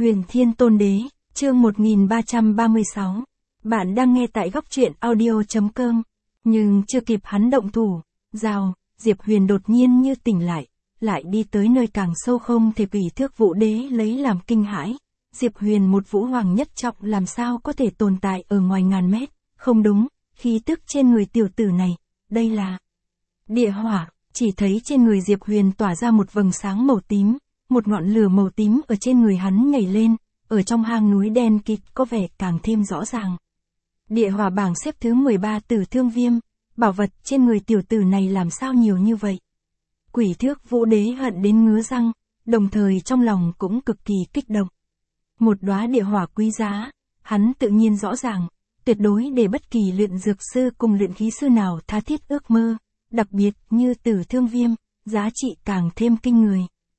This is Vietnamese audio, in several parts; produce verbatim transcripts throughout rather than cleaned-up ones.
Huyền Thiên Tôn Đế, chương một nghìn ba trăm ba mươi sáu. Bạn đang nghe tại góc truyện audio.com. Nhưng chưa kịp hắn động thủ, rào, Diệp Huyền đột nhiên như tỉnh lại, lại đi tới nơi càng sâu không thể Quỷ Thước Vũ Đế lấy làm kinh hãi. Diệp Huyền một vũ hoàng nhất trọng làm sao có thể tồn tại ở ngoài ngàn mét, không đúng, khí tức trên người tiểu tử này, đây là địa hỏa, chỉ thấy trên người Diệp Huyền tỏa ra một vầng sáng màu tím, một ngọn lửa màu tím ở trên người hắn nhảy lên, ở trong hang núi đen kịt có vẻ càng thêm rõ ràng. Địa hỏa bảng xếp thứ mười ba Tử Thương Viêm, bảo vật trên người tiểu tử này làm sao nhiều như vậy. Quỷ Thước Vũ Đế hận đến ngứa răng, đồng thời trong lòng cũng cực kỳ kích động. Một đóa địa hỏa quý giá, hắn tự nhiên rõ ràng, tuyệt đối để bất kỳ luyện dược sư cùng luyện khí sư nào tha thiết ước mơ, đặc biệt như Tử Thương Viêm, giá trị càng thêm kinh người.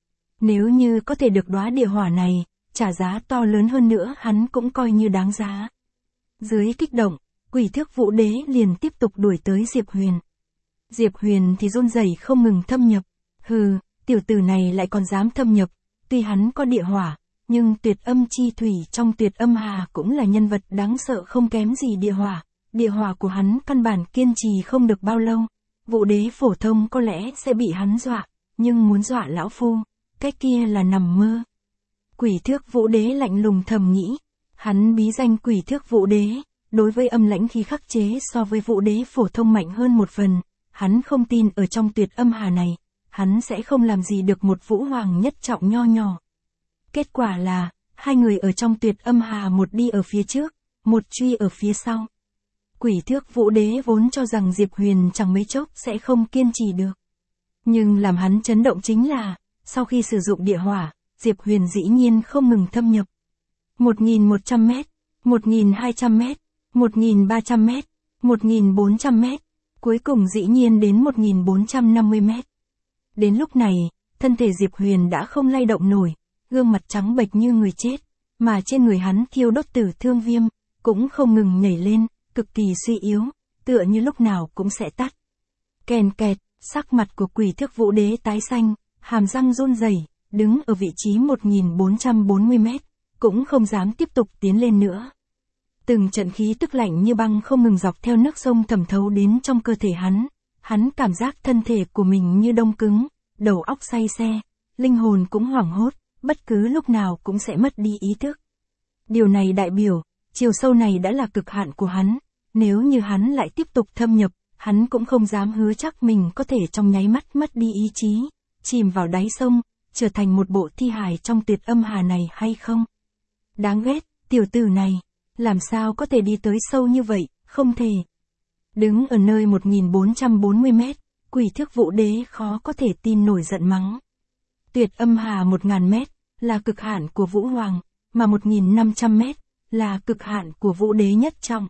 Nếu như có thể được đóa địa hỏa này, trả giá to lớn hơn nữa hắn cũng coi như đáng giá. Dưới kích động, Quỷ Thước Vũ Đế liền tiếp tục đuổi tới Diệp Huyền. Diệp Huyền thì run rẩy không ngừng thâm nhập. Hừ, tiểu tử này lại còn dám thâm nhập, tuy hắn có địa hỏa, nhưng Tuyệt Âm Chi Thủy trong Tuyệt Âm Hà cũng là nhân vật đáng sợ không kém gì địa hỏa. Địa hỏa của hắn căn bản kiên trì không được bao lâu. Vũ Đế phổ thông có lẽ sẽ bị hắn dọa, nhưng muốn dọa lão phu, cái kia là nằm mơ. Quỷ Thước Vũ Đế lạnh lùng thầm nghĩ, hắn bí danh Quỷ Thước Vũ Đế, đối với âm lãnh khí khắc chế so với Vũ Đế phổ thông mạnh hơn một phần, hắn không tin ở trong Tuyệt Âm Hà này, hắn sẽ không làm gì được một vũ hoàng nhất trọng nho nhỏ. Kết quả là, hai người ở trong Tuyệt Âm Hà một đi ở phía trước, một truy ở phía sau. Quỷ Thước Vũ Đế vốn cho rằng Diệp Huyền chẳng mấy chốc sẽ không kiên trì được. Nhưng làm hắn chấn động chính là, sau khi sử dụng địa hỏa, Diệp Huyền dĩ nhiên không ngừng thâm nhập. một nghìn một trăm mét, một nghìn hai trăm mét, một nghìn ba trăm mét, một nghìn bốn trăm mét, cuối cùng dĩ nhiên đến một nghìn bốn trăm năm mươi mét. Đến lúc này, thân thể Diệp Huyền đã không lay động nổi, gương mặt trắng bệch như người chết, mà trên người hắn thiêu đốt Tử Thương Viêm, cũng không ngừng nhảy lên, cực kỳ suy yếu, tựa như lúc nào cũng sẽ tắt. Kèn kẹt, sắc mặt của Quỷ Thước Vũ Đế tái xanh, hàm răng run rẩy, đứng ở vị trí một nghìn bốn trăm bốn mươi mét, cũng không dám tiếp tục tiến lên nữa. Từng trận khí tức lạnh như băng không ngừng dọc theo nước sông thẩm thấu đến trong cơ thể hắn, hắn cảm giác thân thể của mình như đông cứng, đầu óc say xe, linh hồn cũng hoảng hốt, bất cứ lúc nào cũng sẽ mất đi ý thức. Điều này đại biểu, chiều sâu này đã là cực hạn của hắn, nếu như hắn lại tiếp tục thâm nhập, hắn cũng không dám hứa chắc mình có thể trong nháy mắt mất đi ý chí, chìm vào đáy sông, trở thành một bộ thi hài trong Tuyệt Âm Hà này hay không. Đáng ghét, tiểu tử này, làm sao có thể đi tới sâu như vậy, không thể. Đứng ở nơi một nghìn bốn trăm bốn mươi mét, Quỷ Thước Vũ Đế khó có thể tin nổi giận mắng. Tuyệt Âm Hà một nghìn mét, là cực hạn của Vũ Hoàng, mà một nghìn năm trăm mét, là cực hạn của Vũ Đế nhất trọng.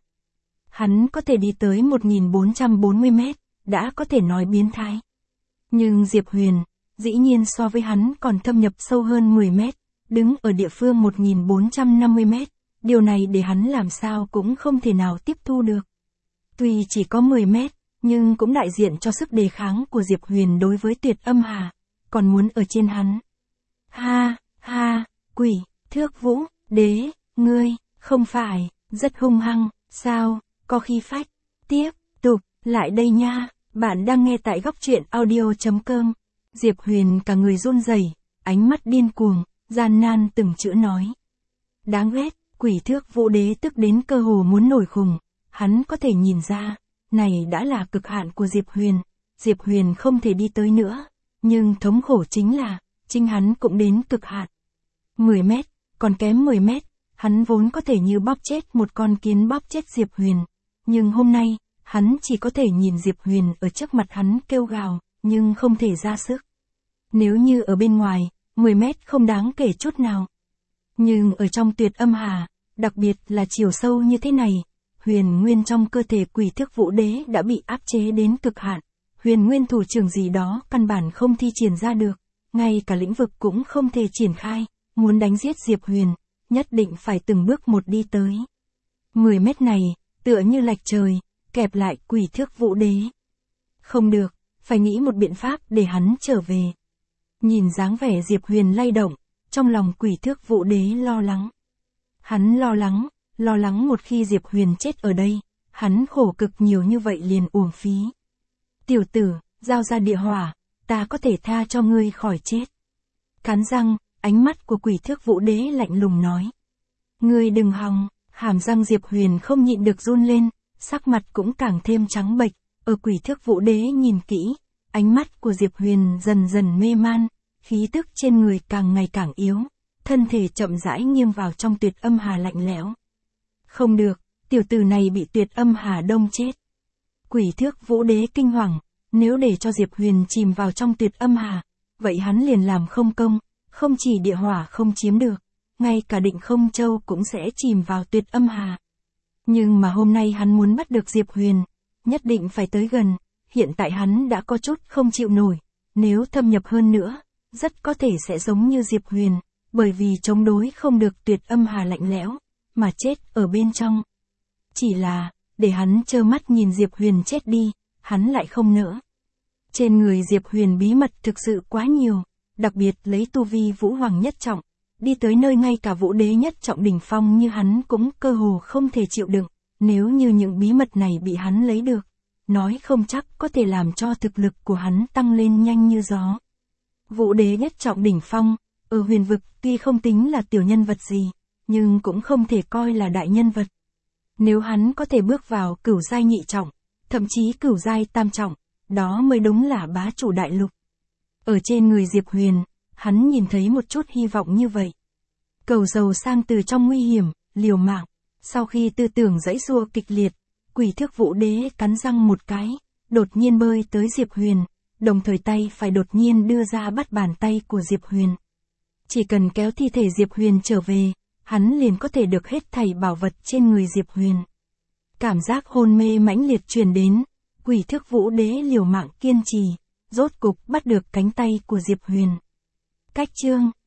Hắn có thể đi tới một nghìn bốn trăm bốn mươi mét, đã có thể nói biến thái. Nhưng Diệp Huyền, dĩ nhiên so với hắn còn thâm nhập sâu hơn mười mét, đứng ở địa phương một nghìn bốn trăm năm mươi mét, điều này để hắn làm sao cũng không thể nào tiếp thu được. Tuy chỉ có mười mét, nhưng cũng đại diện cho sức đề kháng của Diệp Huyền đối với Tuyệt Âm Hà, còn muốn ở trên hắn. Ha, ha, Quỷ Thước Vũ Đế, ngươi, không phải, rất hung hăng, sao, có khí phách, tiếp, tục, lại đây nha, bạn đang nghe tại góc truyện audio.com. Diệp Huyền cả người run rẩy, ánh mắt điên cuồng, gian nan từng chữ nói. Đáng ghét, Quỷ Thước Vũ Đế tức đến cơ hồ muốn nổi khùng, hắn có thể nhìn ra, này đã là cực hạn của Diệp Huyền, Diệp Huyền không thể đi tới nữa, nhưng thống khổ chính là, chính hắn cũng đến cực hạn. mười mét, còn kém mười mét, hắn vốn có thể như bóp chết một con kiến bóp chết Diệp Huyền, nhưng hôm nay, hắn chỉ có thể nhìn Diệp Huyền ở trước mặt hắn kêu gào, nhưng không thể ra sức. Nếu như ở bên ngoài, mười mét không đáng kể chút nào. Nhưng ở trong Tuyệt Âm Hà, đặc biệt là chiều sâu như thế này, huyền nguyên trong cơ thể Quỷ Thước Vũ Đế đã bị áp chế đến cực hạn. Huyền nguyên thủ trưởng gì đó căn bản không thi triển ra được, ngay cả lĩnh vực cũng không thể triển khai, muốn đánh giết Diệp Huyền, nhất định phải từng bước một đi tới. mười mét này, tựa như lạch trời, kẹp lại Quỷ Thước Vũ Đế. Không được, phải nghĩ một biện pháp để hắn trở về. Nhìn dáng vẻ Diệp Huyền lay động, trong lòng Quỷ Thước Vũ Đế lo lắng. Hắn lo lắng, lo lắng một khi Diệp Huyền chết ở đây, hắn khổ cực nhiều như vậy liền uổng phí. Tiểu tử, giao ra địa hỏa, ta có thể tha cho ngươi khỏi chết. Cắn răng, ánh mắt của Quỷ Thước Vũ Đế lạnh lùng nói. Ngươi đừng hòng, hàm răng Diệp Huyền không nhịn được run lên, sắc mặt cũng càng thêm trắng bệch. Ở Quỷ Thước Vũ Đế nhìn kỹ, ánh mắt của Diệp Huyền dần dần mê man, khí tức trên người càng ngày càng yếu, thân thể chậm rãi nghiêng vào trong Tuyệt Âm Hà lạnh lẽo. Không được, tiểu tử này bị Tuyệt Âm Hà đông chết. Quỷ Thước Vũ Đế kinh hoàng, nếu để cho Diệp Huyền chìm vào trong Tuyệt Âm Hà, vậy hắn liền làm không công, không chỉ địa hỏa không chiếm được, ngay cả Định Không Châu cũng sẽ chìm vào Tuyệt Âm Hà. Nhưng mà hôm nay hắn muốn bắt được Diệp Huyền, nhất định phải tới gần, hiện tại hắn đã có chút không chịu nổi, nếu thâm nhập hơn nữa, rất có thể sẽ giống như Diệp Huyền, bởi vì chống đối không được Tuyệt Âm Hà lạnh lẽo, mà chết ở bên trong. Chỉ là, để hắn trơ mắt nhìn Diệp Huyền chết đi, hắn lại không nỡ. Trên người Diệp Huyền bí mật thực sự quá nhiều, đặc biệt lấy tu vi Vũ Hoàng nhất trọng, đi tới nơi ngay cả Vũ Đế nhất trọng đỉnh phong như hắn cũng cơ hồ không thể chịu đựng, nếu như những bí mật này bị hắn lấy được, nói không chắc có thể làm cho thực lực của hắn tăng lên nhanh như gió. Vũ Đế nhất trọng đỉnh phong, ở huyền vực tuy không tính là tiểu nhân vật gì, nhưng cũng không thể coi là đại nhân vật. Nếu hắn có thể bước vào cửu giai nhị trọng, thậm chí cửu giai tam trọng, đó mới đúng là bá chủ đại lục. Ở trên người Diệp Huyền, hắn nhìn thấy một chút hy vọng như vậy. Cầu giàu sang từ trong nguy hiểm, liều mạng, sau khi tư tưởng giãy giụa kịch liệt, Quỷ Thước Vũ Đế cắn răng một cái, đột nhiên bơi tới Diệp Huyền, đồng thời tay phải đột nhiên đưa ra bắt bàn tay của Diệp Huyền. Chỉ cần kéo thi thể Diệp Huyền trở về, hắn liền có thể được hết thảy bảo vật trên người Diệp Huyền. Cảm giác hôn mê mãnh liệt truyền đến, Quỷ Thước Vũ Đế liều mạng kiên trì, rốt cục bắt được cánh tay của Diệp Huyền. Cách chương